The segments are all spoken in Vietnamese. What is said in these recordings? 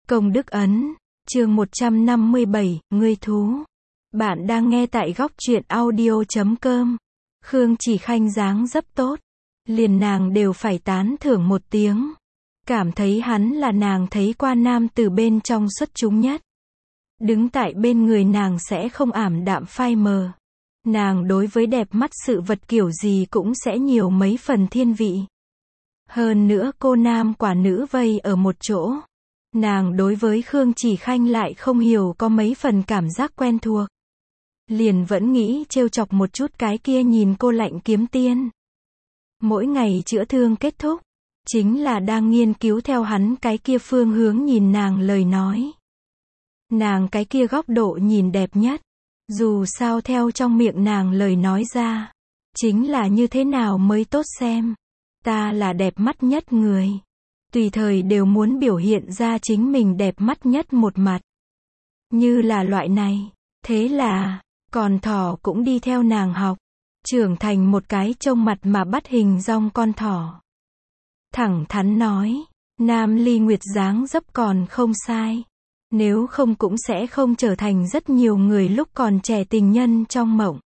Công đức ấn, chương 157, ngươi thú. Bạn đang nghe tại góc truyện audio.com. Khương Chỉ Khanh dáng dấp tốt, liền nàng đều phải tán thưởng một tiếng. Cảm thấy hắn là nàng thấy qua nam từ bên trong xuất chúng nhất. Đứng tại bên người nàng sẽ không ảm đạm phai mờ. Nàng đối với đẹp mắt sự vật kiểu gì cũng sẽ nhiều mấy phần thiên vị. Hơn nữa cô nam quả nữ vây ở một chỗ. Nàng đối với Khương Chỉ Khanh lại không hiểu có mấy phần cảm giác quen thuộc. Liền vẫn nghĩ trêu chọc một chút cái kia nhìn cô lạnh kiếm tiên. Mỗi ngày chữa thương kết thúc, chính là đang nghiên cứu theo hắn cái kia phương hướng nhìn nàng lời nói. Nàng cái kia góc độ nhìn đẹp nhất. Dù sao theo trong miệng nàng lời nói ra, chính là như thế nào mới tốt xem. Ta là đẹp mắt nhất người. Tùy thời đều muốn biểu hiện ra chính mình đẹp mắt nhất một mặt. Như là loại này. Thế là, con thỏ cũng đi theo nàng học. Trưởng thành một cái trông mặt mà bắt hình dong con thỏ. Thẳng thắn nói, Nam Ly Nguyệt dáng dấp còn không sai. Nếu không cũng sẽ không trở thành rất nhiều người lúc còn trẻ tình nhân trong mộng.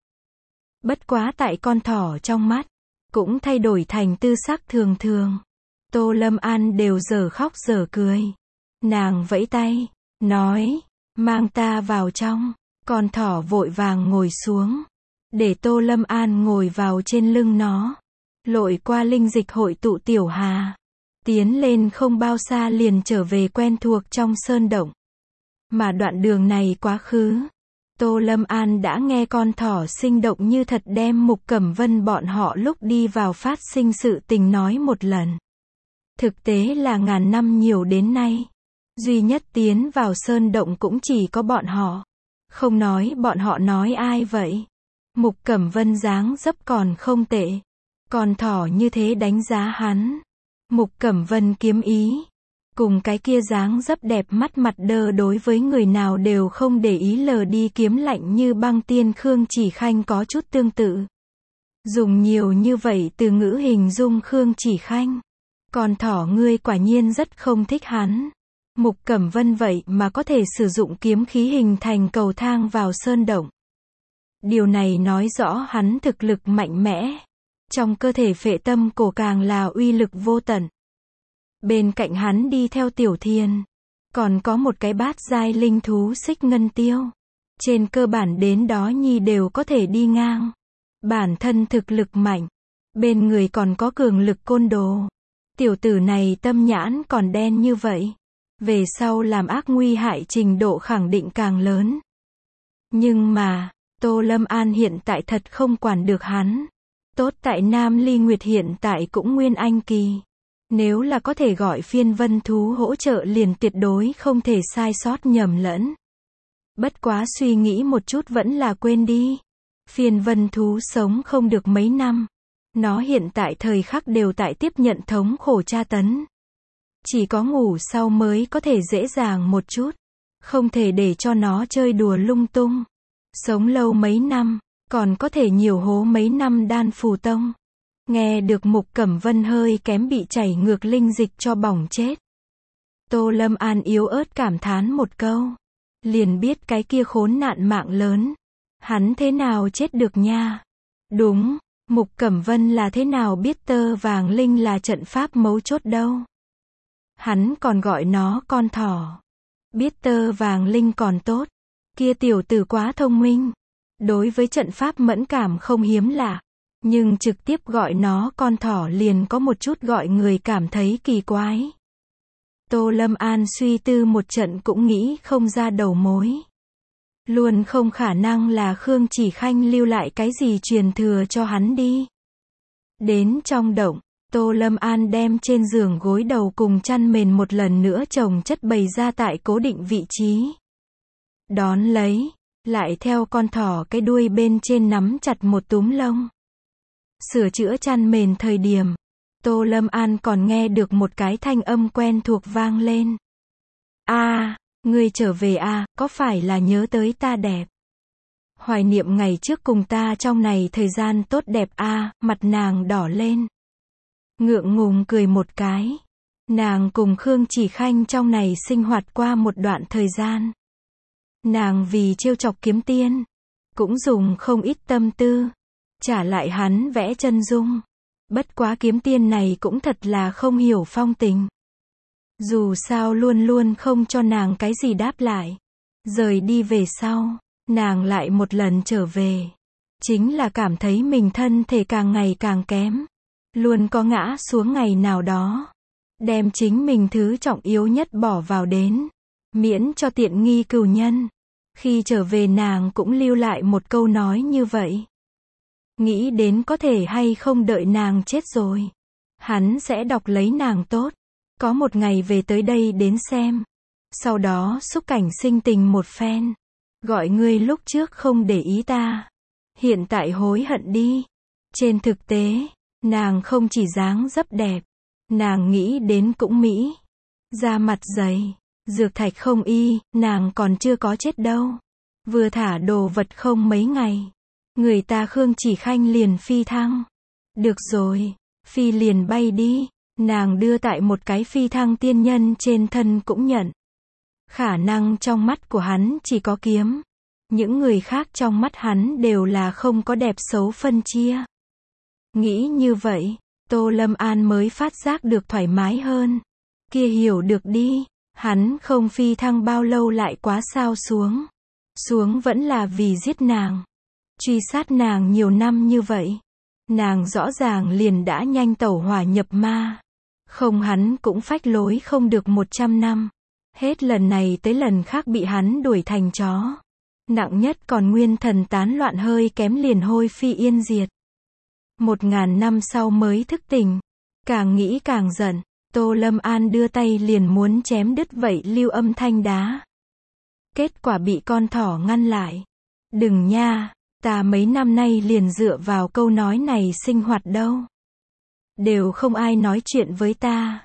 Bất quá tại con thỏ trong mắt, cũng thay đổi thành tư sắc thường thường. Tô Lâm An đều dở khóc dở cười. Nàng vẫy tay, nói, mang ta vào trong. Con thỏ vội vàng ngồi xuống. Để Tô Lâm An ngồi vào trên lưng nó. Lội qua linh dịch hội tụ tiểu hà. Tiến lên không bao xa liền trở về quen thuộc trong sơn động. Mà đoạn đường này quá khứ. Tô Lâm An đã nghe con thỏ sinh động như thật đem Mục Cẩm Vân bọn họ lúc đi vào phát sinh sự tình nói một lần. Thực tế là ngàn năm nhiều đến nay. Duy nhất tiến vào sơn động cũng chỉ có bọn họ. Không nói bọn họ nói ai vậy. Mục Cẩm Vân dáng dấp còn không tệ. Con thỏ như thế đánh giá hắn. Mục Cẩm Vân kiếm ý. Cùng cái kia dáng dấp đẹp mắt mặt đơ đối với người nào đều không để ý lờ đi kiếm lạnh như băng tiên Khương Chỉ Khanh có chút tương tự. Dùng nhiều như vậy từ ngữ hình dung Khương Chỉ Khanh. Con thỏ ngươi quả nhiên rất không thích hắn. Mục Cẩm Vân vậy mà có thể sử dụng kiếm khí hình thành cầu thang vào sơn động. Điều này nói rõ hắn thực lực mạnh mẽ. Trong cơ thể phệ tâm cổ càng là uy lực vô tận. Bên cạnh hắn đi theo Tiểu Thiên. Còn có một cái bát giai linh thú Xích Ngân Tiêu. Trên cơ bản đến đó nhi đều có thể đi ngang. Bản thân thực lực mạnh. Bên người còn có cường lực côn đồ. Tiểu tử này tâm nhãn còn đen như vậy. Về sau làm ác nguy hại trình độ khẳng định càng lớn. Nhưng mà, Tô Lâm An hiện tại thật không quản được hắn. Tốt tại Nam Ly Nguyệt hiện tại cũng nguyên anh kỳ. Nếu là có thể gọi phiên vân thú hỗ trợ liền tuyệt đối không thể sai sót nhầm lẫn. Bất quá suy nghĩ một chút vẫn là quên đi. Phiên vân thú sống không được mấy năm. Nó hiện tại thời khắc đều tại tiếp nhận thống khổ tra tấn. Chỉ có ngủ sau mới có thể dễ dàng một chút. Không thể để cho nó chơi đùa lung tung. Sống lâu mấy năm, còn có thể nhiều hố mấy năm đan phù tông. Nghe được Mục Cẩm Vân hơi kém bị chảy ngược linh dịch cho bỏng chết. Tô Lâm An yếu ớt cảm thán một câu. Liền biết cái kia khốn nạn mạng lớn. Hắn thế nào chết được nha. Đúng, Mục Cẩm Vân là thế nào biết tơ vàng linh là trận pháp mấu chốt đâu. Hắn còn gọi nó con thỏ. Biết tơ vàng linh còn tốt. Kia tiểu tử quá thông minh. Đối với trận pháp mẫn cảm không hiếm lạ. Nhưng trực tiếp gọi nó con thỏ liền có một chút gọi người cảm thấy kỳ quái. Tô Lâm An suy tư một trận cũng nghĩ không ra đầu mối. Luôn không khả năng là Khương Chỉ Khanh lưu lại cái gì truyền thừa cho hắn đi. Đến trong động, Tô Lâm An đem trên giường gối đầu cùng chăn mền một lần nữa chồng chất bày ra tại cố định vị trí. Đón lấy, lại theo con thỏ cái đuôi bên trên nắm chặt một túm lông. Sửa chữa chăn mền thời điểm, Tô Lâm An còn nghe được một cái thanh âm quen thuộc vang lên. Ngươi trở về có phải là nhớ tới ta đẹp? Hoài niệm ngày trước cùng ta trong này thời gian tốt đẹp mặt nàng đỏ lên. Ngượng ngùng cười một cái. Nàng cùng Khương Chỉ Khanh trong này sinh hoạt qua một đoạn thời gian. Nàng vì trêu chọc Kiếm Tiên, cũng dùng không ít tâm tư, trả lại hắn vẽ chân dung. Bất quá Kiếm Tiên này cũng thật là không hiểu phong tình. Dù sao luôn luôn không cho nàng cái gì đáp lại. Rời đi về sau, nàng lại một lần trở về. Chính là cảm thấy mình thân thể càng ngày càng kém. Luôn có ngã xuống ngày nào đó. Đem chính mình thứ trọng yếu nhất bỏ vào đến. Miễn cho tiện nghi cừu nhân. Khi trở về nàng cũng lưu lại một câu nói như vậy. Nghĩ đến có thể hay không đợi nàng chết rồi. Hắn sẽ đọc lấy nàng tốt. Có một ngày về tới đây đến xem. Sau đó xúc cảnh sinh tình một phen. Gọi ngươi lúc trước không để ý ta. Hiện tại hối hận đi. Trên thực tế, nàng không chỉ dáng dấp đẹp. Nàng nghĩ đến cũng mỹ. Da mặt dày. Dược thạch không y, nàng còn chưa có chết đâu. Vừa thả đồ vật không mấy ngày. Người ta Khương Chỉ Khanh liền phi thăng. Được rồi, phi liền bay đi. Nàng đưa tại một cái phi thăng tiên nhân trên thân cũng nhận. Khả năng trong mắt của hắn chỉ có kiếm. Những người khác trong mắt hắn đều là không có đẹp xấu phân chia. Nghĩ như vậy, Tô Lâm An mới phát giác được thoải mái hơn. Kia hiểu được đi, hắn không phi thăng bao lâu lại quá sao xuống. Xuống vẫn là vì giết nàng. Truy sát nàng nhiều năm như vậy. Nàng rõ ràng liền đã nhanh tẩu hỏa nhập ma. Không hắn cũng phách lối không được 100 năm. Hết lần này tới lần khác bị hắn đuổi thành chó. Nặng nhất còn nguyên thần tán loạn hơi kém liền hôi phi yên diệt. 1000 năm sau mới thức tỉnh. Càng nghĩ càng giận. Tô Lâm An đưa tay liền muốn chém đứt vậy lưu âm thanh đá. Kết quả bị con thỏ ngăn lại. Đừng nha, ta mấy năm nay liền dựa vào câu nói này sinh hoạt đâu. Đều không ai nói chuyện với ta.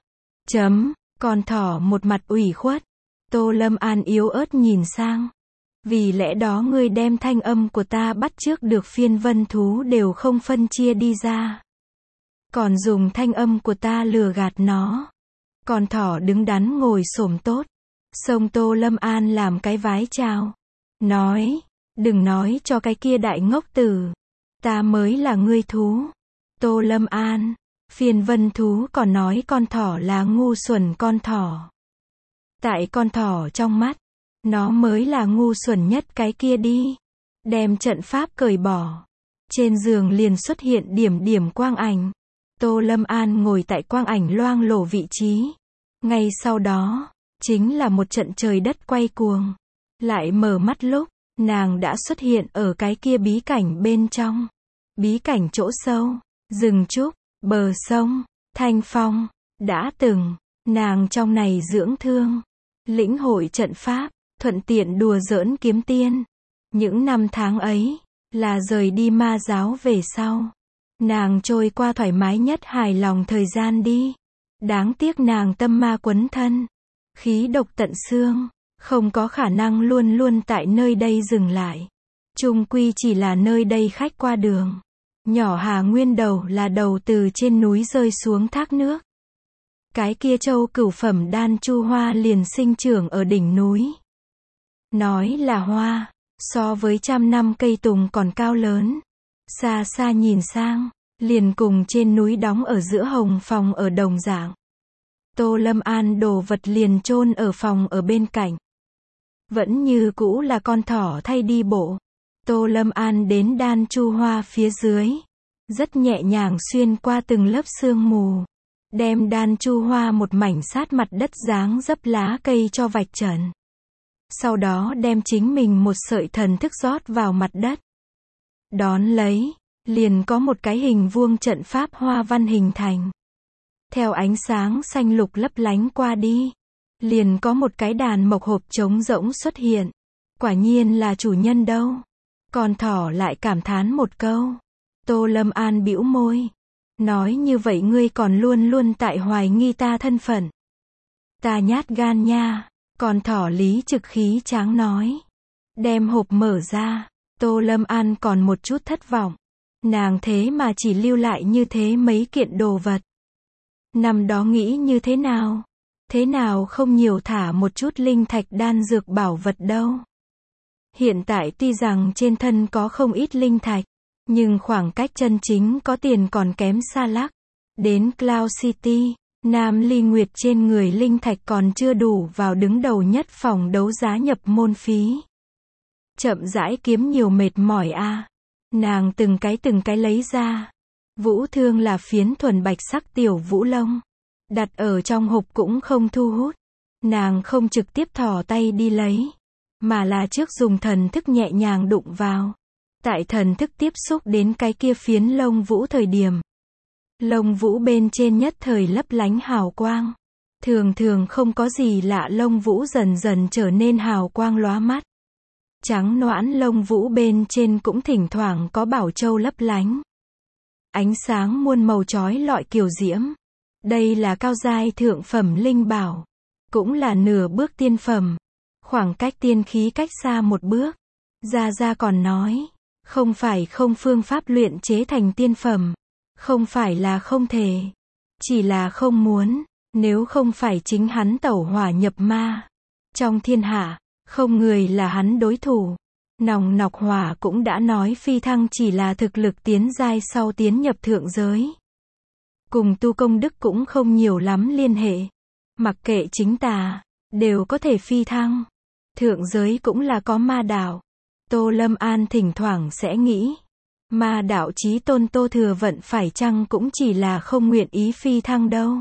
Con thỏ một mặt ủy khuất. Tô Lâm An yếu ớt nhìn sang. Vì lẽ đó ngươi đem thanh âm của ta bắt chước được phiên vân thú đều không phân chia đi ra. Còn dùng thanh âm của ta lừa gạt nó. Con thỏ đứng đắn ngồi xổm tốt. Xông Tô Lâm An làm cái vái chào. Nói, đừng nói cho cái kia đại ngốc tử. Ta mới là ngươi thú. Tô Lâm An, phiên vân thú còn nói con thỏ là ngu xuẩn con thỏ. Tại con thỏ trong mắt, nó mới là ngu xuẩn nhất cái kia đi. Đem trận pháp cởi bỏ. Trên giường liền xuất hiện điểm điểm quang ảnh. Tô Lâm An ngồi tại quang ảnh loang lổ vị trí. Ngay sau đó, chính là một trận trời đất quay cuồng. Lại mở mắt lúc, nàng đã xuất hiện ở cái kia bí cảnh bên trong. Bí cảnh chỗ sâu, rừng trúc, bờ sông, thanh phong. Đã từng, nàng trong này dưỡng thương. Lĩnh hội trận pháp, thuận tiện đùa giỡn kiếm tiên. Những năm tháng ấy, là rời đi ma giáo về sau. Nàng trôi qua thoải mái nhất hài lòng thời gian đi. Đáng tiếc nàng tâm ma quấn thân. Khí độc tận xương. Không có khả năng luôn luôn tại nơi đây dừng lại. Chung quy chỉ là nơi đây khách qua đường. Nhỏ Hà Nguyên đầu là đầu từ trên núi rơi xuống thác nước. Cái kia châu cửu phẩm đan chu hoa liền sinh trưởng ở đỉnh núi. Nói là hoa, so với 100 năm cây tùng còn cao lớn. Xa xa nhìn sang, liền cùng trên núi đóng ở giữa hồng phòng ở đồng dạng. Tô Lâm An đồ vật liền chôn ở phòng ở bên cạnh. Vẫn như cũ là con thỏ thay đi bộ. Tô Lâm An đến đan chu hoa phía dưới. Rất nhẹ nhàng xuyên qua từng lớp sương mù. Đem đan chu hoa một mảnh sát mặt đất dáng dấp lá cây cho vạch trần. Sau đó đem chính mình một sợi thần thức rót vào mặt đất. Đón lấy, liền có một cái hình vuông trận pháp hoa văn hình thành. Theo ánh sáng xanh lục lấp lánh qua đi, liền có một cái đàn mộc hộp trống rỗng xuất hiện. Quả nhiên là chủ nhân đâu. Con thỏ lại cảm thán một câu. Tô Lâm An bĩu môi. Nói như vậy ngươi còn luôn luôn tại hoài nghi ta thân phận. Ta nhát gan nha. Con thỏ lý trực khí tráng nói. Đem hộp mở ra. Tô Lâm An còn một chút thất vọng. Nàng thế mà chỉ lưu lại như thế mấy kiện đồ vật. Năm đó nghĩ như thế nào? Thế nào không nhiều thả một chút linh thạch đan dược bảo vật đâu. Hiện tại tuy rằng trên thân có không ít linh thạch, nhưng khoảng cách chân chính có tiền còn kém xa lắc. Đến Cloud City, Nam Ly Nguyệt trên người linh thạch còn chưa đủ vào đứng đầu nhất phòng đấu giá nhập môn phí. Chậm rãi kiếm nhiều mệt mỏi a. Nàng từng cái lấy ra. Vũ thương là phiến thuần bạch sắc tiểu vũ lông. Đặt ở trong hộp cũng không thu hút. Nàng không trực tiếp thò tay đi lấy, mà là trước dùng thần thức nhẹ nhàng đụng vào. Tại thần thức tiếp xúc đến cái kia phiến lông vũ thời điểm, lông vũ bên trên nhất thời lấp lánh hào quang. Thường thường không có gì lạ, lông vũ dần dần trở nên hào quang lóa mắt. Trắng noãn lông vũ bên trên cũng thỉnh thoảng có bảo châu lấp lánh. Ánh sáng muôn màu chói lọi kiều diễm. Đây là cao giai thượng phẩm linh bảo, cũng là nửa bước tiên phẩm. Khoảng cách tiên khí cách xa một bước. Gia Gia còn nói, không phải không phương pháp luyện chế thành tiên phẩm, không phải là không thể, chỉ là không muốn. Nếu không phải chính hắn tẩu hỏa nhập ma, trong thiên hạ không người là hắn đối thủ. Nòng nọc hỏa cũng đã nói phi thăng chỉ là thực lực tiến giai sau tiến nhập thượng giới, cùng tu công đức cũng không nhiều lắm liên hệ. Mặc kệ chính tà, đều có thể phi thăng. Thượng giới cũng là có ma đạo. Tô Lâm An thỉnh thoảng sẽ nghĩ, ma đạo chí tôn Tô Thừa Vận phải chăng cũng chỉ là không nguyện ý phi thăng đâu.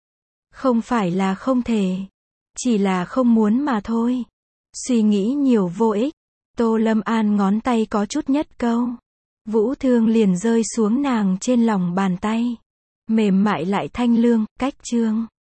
Không phải là không thể, chỉ là không muốn mà thôi. Suy nghĩ nhiều vô ích. Tô Lâm An ngón tay có chút nhất câu, vũ thương liền rơi xuống nàng trên lòng bàn tay. Mềm mại lại thanh lương, cách chương.